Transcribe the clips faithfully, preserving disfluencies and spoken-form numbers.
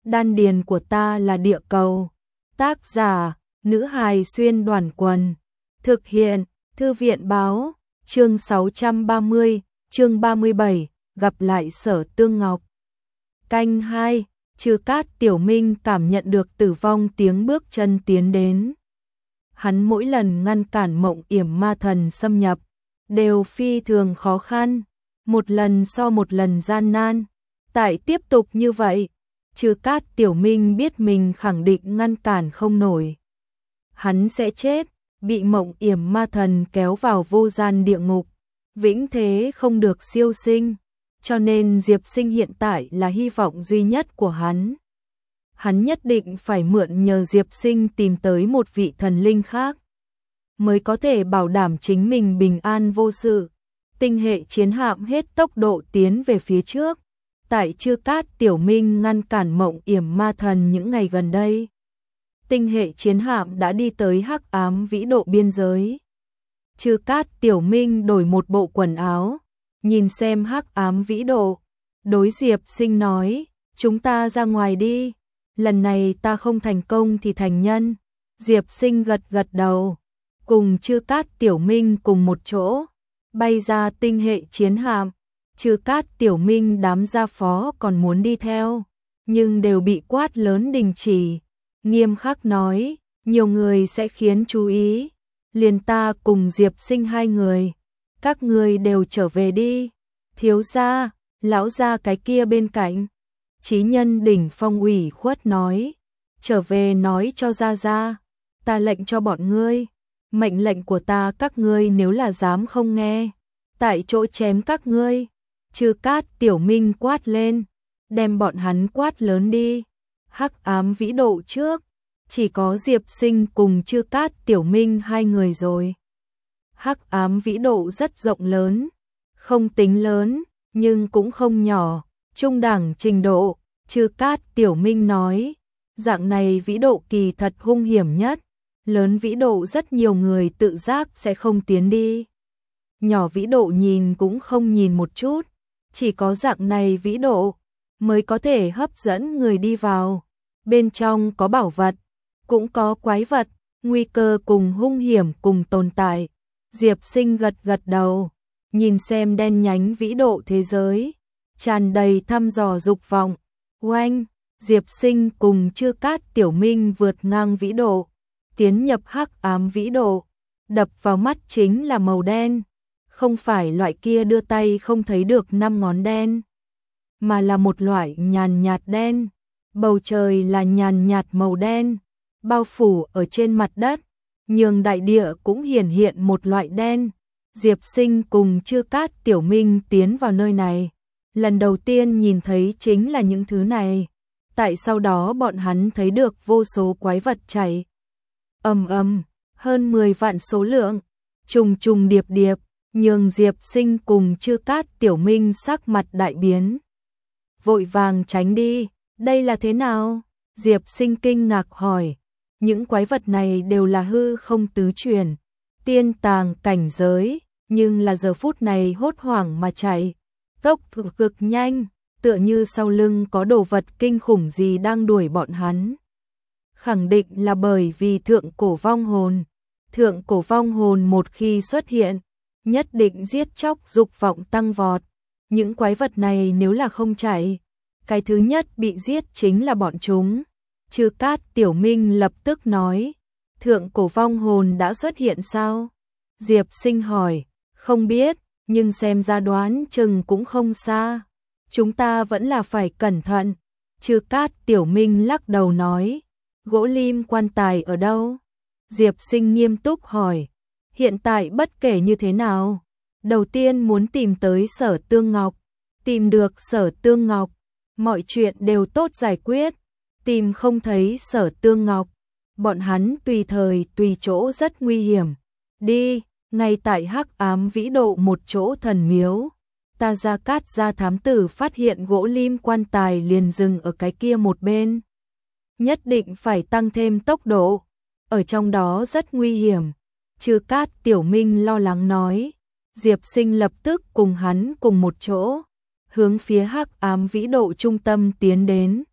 Đan điền của ta là địa cầu. Tác giả, nữ hài xuyên đoàn quần. Thực hiện, thư viện báo, chương sáu trăm ba mươi, chương ba mươi bảy, gặp lại Sở Tương Ngọc. Canh hai, Trừ Cát Tiểu Minh cảm nhận được tử vong tiếng bước chân tiến đến. Hắn mỗi lần ngăn cản Mộng Yểm Ma Thần xâm nhập, đều phi thường khó khăn, một lần so một lần gian nan. Tại tiếp tục như vậy, Trừ Cát Tiểu Minh biết mình khẳng định ngăn cản không nổi. Hắn sẽ chết, bị Mộng Yểm Ma Thần kéo vào vô gian địa ngục, vĩnh thế không được siêu sinh, cho nên Diệp Sinh hiện tại là hy vọng duy nhất của hắn. Hắn nhất định phải mượn nhờ Diệp Sinh tìm tới một vị thần linh khác, mới có thể bảo đảm chính mình bình an vô sự. Tinh hệ chiến hạm hết tốc độ tiến về phía trước. Tại Trừ Cát Tiểu Minh ngăn cản Mộng Yểm Ma Thần những ngày gần đây, tinh hệ chiến hạm đã đi tới Hắc Ám Vĩ Độ biên giới. Trừ Cát Tiểu Minh đổi một bộ quần áo, nhìn xem Hắc Ám Vĩ Độ, đối Diệp Sinh nói, chúng ta ra ngoài đi, lần này ta không thành công thì thành nhân. Diệp Sinh gật gật đầu, cùng Trừ Cát Tiểu Minh cùng một chỗ, bay ra tinh hệ chiến hạm. Trừ Cát Tiểu Minh đám gia phó còn muốn đi theo, nhưng đều bị quát lớn đình chỉ, nghiêm khắc nói, nhiều người sẽ khiến chú ý, liền ta cùng Diệp Sinh hai người, các người đều trở về đi. Thiếu gia, lão gia cái kia bên cạnh, Chí Nhân đỉnh phong ủy khuất nói, trở về nói cho gia gia, ta lệnh cho bọn ngươi, mệnh lệnh của ta các ngươi nếu là dám không nghe, tại chỗ chém các ngươi. Trừ Cát Tiểu Minh quát lên, đem bọn hắn quát lớn đi. Hắc Ám Vĩ Độ trước, chỉ có Diệp Sinh cùng Trừ Cát Tiểu Minh hai người rồi. Hắc Ám Vĩ Độ rất rộng lớn, không tính lớn, nhưng cũng không nhỏ, trung đẳng trình độ. Trừ Cát Tiểu Minh nói, dạng này vĩ độ kỳ thật hung hiểm nhất, lớn vĩ độ rất nhiều người tự giác sẽ không tiến đi. Nhỏ vĩ độ nhìn cũng không nhìn một chút. Chỉ có dạng này vĩ độ mới có thể hấp dẫn người đi vào. Bên trong có bảo vật, cũng có quái vật, nguy cơ cùng hung hiểm cùng tồn tại. Diệp Sinh gật gật đầu, nhìn xem đen nhánh vĩ độ thế giới, tràn đầy thăm dò dục vọng. Oanh, Diệp Sinh cùng Trừ Cát Tiểu Minh vượt ngang vĩ độ, tiến nhập Hắc Ám Vĩ Độ, đập vào mắt chính là màu đen. Không phải loại kia đưa tay không thấy được năm ngón đen, mà là một loại nhàn nhạt đen. Bầu trời là nhàn nhạt màu đen, bao phủ ở trên mặt đất, nhường đại địa cũng hiển hiện một loại đen. Diệp Sinh cùng Trừ Cát Tiểu Minh tiến vào nơi này, lần đầu tiên nhìn thấy chính là những thứ này. Tại sau đó bọn hắn thấy được vô số quái vật chạy ầm ầm, hơn mười vạn số lượng, trùng trùng điệp điệp, nhường Diệp Sinh cùng Trừ Cát Tiểu Minh sắc mặt đại biến. Vội vàng tránh đi, đây là thế nào? Diệp Sinh kinh ngạc hỏi. Những quái vật này đều là hư không tứ truyền, tiên tàng cảnh giới, nhưng là giờ phút này hốt hoảng mà chạy, tốc độ cực nhanh, tựa như sau lưng có đồ vật kinh khủng gì đang đuổi bọn hắn. Khẳng định là bởi vì thượng cổ vong hồn. Thượng cổ vong hồn một khi xuất hiện, nhất định giết chóc dục vọng tăng vọt. Những quái vật này nếu là không chạy, cái thứ nhất bị giết chính là bọn chúng. Trừ Cát Tiểu Minh lập tức nói, thượng cổ vong hồn đã xuất hiện sao? Diệp Sinh hỏi, không biết, nhưng xem ra đoán chừng cũng không xa. Chúng ta vẫn là phải cẩn thận. Trừ Cát Tiểu Minh lắc đầu nói, gỗ lim quan tài ở đâu? Diệp Sinh nghiêm túc hỏi, hiện tại bất kể như thế nào, đầu tiên muốn tìm tới Sở Tương Ngọc. Tìm được Sở Tương Ngọc, mọi chuyện đều tốt giải quyết. Tìm không thấy Sở Tương Ngọc, bọn hắn tùy thời tùy chỗ rất nguy hiểm. Đi, ngay tại Hắc Ám Vĩ Độ một chỗ thần miếu, ta Gia Cát Gia thám tử phát hiện gỗ lim quan tài liền dừng ở cái kia một bên. Nhất định phải tăng thêm tốc độ, ở trong đó rất nguy hiểm. Trừ Cát Tiểu Minh lo lắng nói. Diệp Sinh lập tức cùng hắn cùng một chỗ, hướng phía Hắc Ám Vĩ Độ trung tâm tiến đến.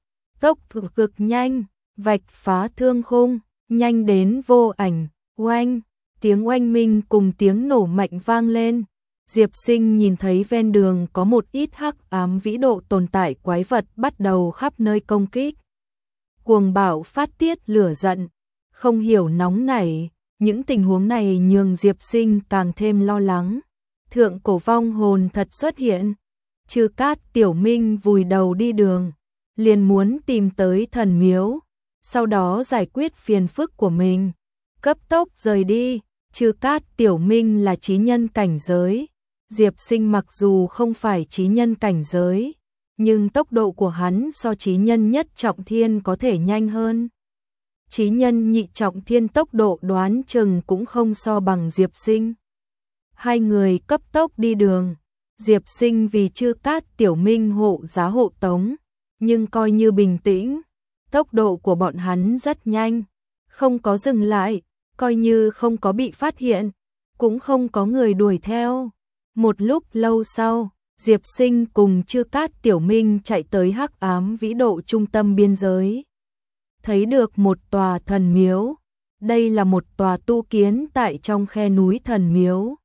tốc cực nhanh, vạch phá thương khung, nhanh đến vô ảnh, oanh, tiếng oanh minh cùng tiếng nổ mạnh vang lên. Diệp Sinh nhìn thấy ven đường có một ít hắc ám vĩ độ tồn tại quái vật bắt đầu khắp nơi công kích. Cuồng bạo phát tiết lửa giận, không hiểu nóng nảy, những tình huống này nhường Diệp Sinh càng thêm lo lắng. Thượng cổ vong hồn thật xuất hiện, Trư Cát Tiểu Minh vùi đầu đi đường, liền muốn tìm tới thần miếu, sau đó giải quyết phiền phức của mình, cấp tốc rời đi. Trư Cát Tiểu Minh là chí nhân cảnh giới, Diệp Sinh mặc dù không phải chí nhân cảnh giới, nhưng tốc độ của hắn so chí nhân nhất trọng thiên có thể nhanh hơn. Chí nhân nhị trọng thiên tốc độ đoán chừng cũng không so bằng Diệp Sinh. Hai người cấp tốc đi đường, Diệp Sinh vì Trư Cát Tiểu Minh hộ giá hộ tống, nhưng coi như bình tĩnh, tốc độ của bọn hắn rất nhanh, không có dừng lại, coi như không có bị phát hiện, cũng không có người đuổi theo. Một lúc lâu sau, Diệp Sinh cùng Trư Cát Tiểu Minh chạy tới hắc ám vĩ độ trung tâm biên giới. Thấy được một tòa thần miếu, đây là một tòa tu kiến tại trong khe núi thần miếu.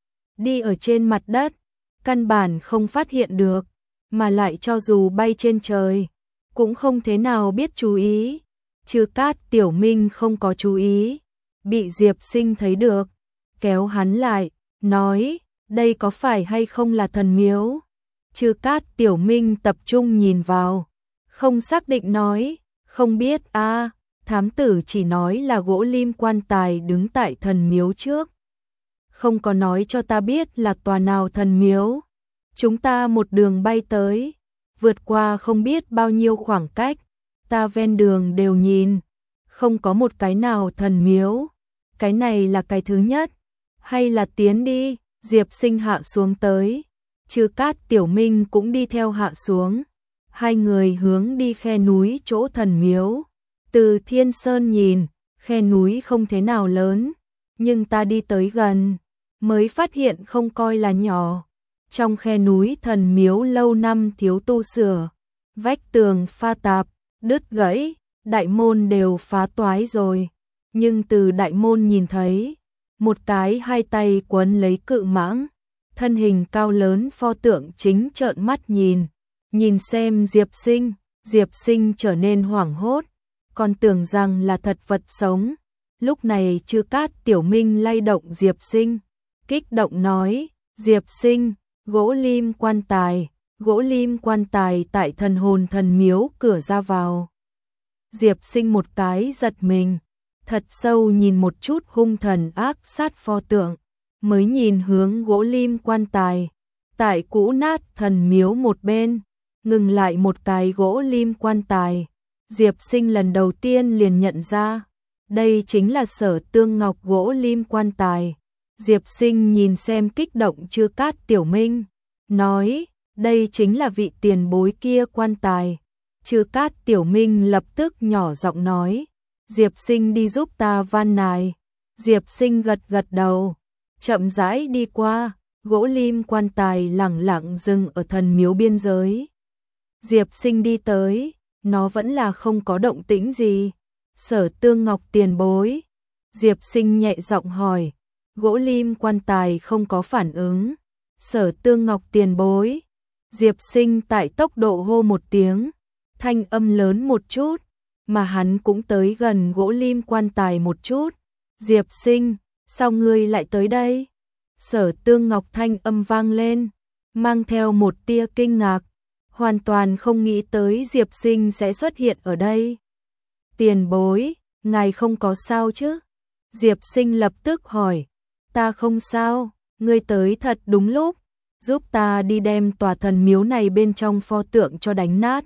Đi ở trên mặt đất, căn bản không phát hiện được, mà lại cho dù bay trên trời, cũng không thế nào biết chú ý. Trư Cát Tiểu Minh không có chú ý, bị Diệp Sinh thấy được, kéo hắn lại, nói, đây có phải hay không là thần miếu? Trư Cát Tiểu Minh tập trung nhìn vào, không xác định nói, không biết a, à, thám tử chỉ nói là gỗ lim quan tài đứng tại thần miếu trước. Không có nói cho ta biết là tòa nào thần miếu. Chúng ta một đường bay tới, vượt qua không biết bao nhiêu khoảng cách, ta ven đường đều nhìn, không có một cái nào thần miếu. Cái này là cái thứ nhất, hay là tiến đi? Diệp Sinh hạ xuống tới, Trư Cát Tiểu Minh cũng đi theo hạ xuống. Hai người hướng đi khe núi chỗ thần miếu. Từ thiên sơn nhìn, khe núi không thế nào lớn, nhưng ta đi tới gần, mới phát hiện không coi là nhỏ. Trong khe núi thần miếu lâu năm thiếu tu sửa, vách tường pha tạp, đứt gãy, đại môn đều phá toái rồi. Nhưng từ đại môn nhìn thấy, một cái hai tay quấn lấy cự mãng, thân hình cao lớn pho tượng chính trợn mắt nhìn. Nhìn xem Diệp Sinh, Diệp Sinh trở nên hoảng hốt, còn tưởng rằng là thật vật sống. Lúc này Trư Cát Tiểu Minh lay động Diệp Sinh, kích động nói, Diệp Sinh, gỗ lim quan tài, gỗ lim quan tài tại thần hồn thần miếu cửa ra vào. Diệp Sinh một cái giật mình, thật sâu nhìn một chút hung thần ác sát pho tượng, mới nhìn hướng gỗ lim quan tài, tại cũ nát thần miếu một bên. Ngừng lại một cái gỗ lim quan tài, Diệp Sinh lần đầu tiên liền nhận ra, đây chính là Sở Tương Ngọc gỗ lim quan tài. Diệp Sinh nhìn xem kích động Trư Cát Tiểu Minh, nói, đây chính là vị tiền bối kia quan tài. Trư Cát Tiểu Minh lập tức nhỏ giọng nói, Diệp Sinh đi giúp ta van nài. Diệp Sinh gật gật đầu, chậm rãi đi qua, gỗ lim quan tài lẳng lặng dừng ở thần miếu biên giới. Diệp Sinh đi tới, nó vẫn là không có động tĩnh gì. Sở Tương Ngọc tiền bối. Diệp Sinh nhẹ giọng hỏi, gỗ lim quan tài không có phản ứng. Sở Tương Ngọc tiền bối. Diệp Sinh tại tốc độ hô một tiếng, thanh âm lớn một chút, mà hắn cũng tới gần gỗ lim quan tài một chút. Diệp Sinh, sao ngươi lại tới đây? Sở Tương Ngọc thanh âm vang lên, mang theo một tia kinh ngạc, hoàn toàn không nghĩ tới Diệp Sinh sẽ xuất hiện ở đây. Tiền bối, ngài không có sao chứ? Diệp Sinh lập tức hỏi, ta không sao, ngươi tới thật đúng lúc, giúp ta đi đem tòa thần miếu này bên trong pho tượng cho đánh nát.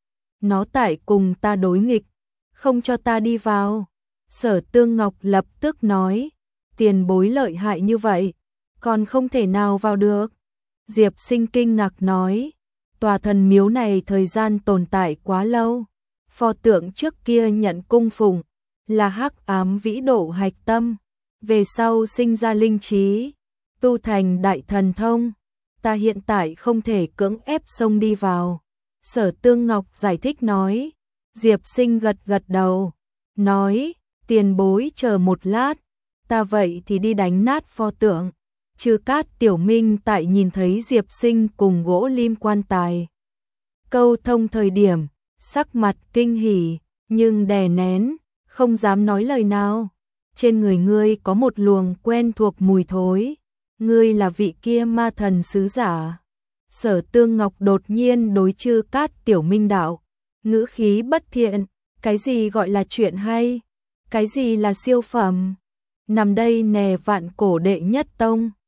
Nó tại cùng ta đối nghịch, không cho ta đi vào. Sở Tương Ngọc lập tức nói, tiền bối lợi hại như vậy, còn không thể nào vào được. Diệp Sinh kinh ngạc nói, tòa thần miếu này thời gian tồn tại quá lâu, pho tượng trước kia nhận cung phụng, là hắc ám vĩ độ hạch tâm, về sau sinh ra linh trí, tu thành đại thần thông, ta hiện tại không thể cưỡng ép xông đi vào. Sở Tương Ngọc giải thích nói, Diệp Sinh gật gật đầu, nói, tiền bối chờ một lát, ta vậy thì đi đánh nát pho tượng. Chư Cát Tiểu Minh tại nhìn thấy Diệp Sinh cùng gỗ lim quan tài câu thông thời điểm, sắc mặt kinh hỉ, nhưng đè nén, không dám nói lời nào. Trên người ngươi có một luồng quen thuộc mùi thối, ngươi là vị kia ma thần sứ giả. Sở Tương Ngọc đột nhiên đối Chư Cát Tiểu Minh đạo, ngữ khí bất thiện, cái gì gọi là chuyện hay, cái gì là siêu phẩm, nằm đây nè vạn cổ đệ nhất tông.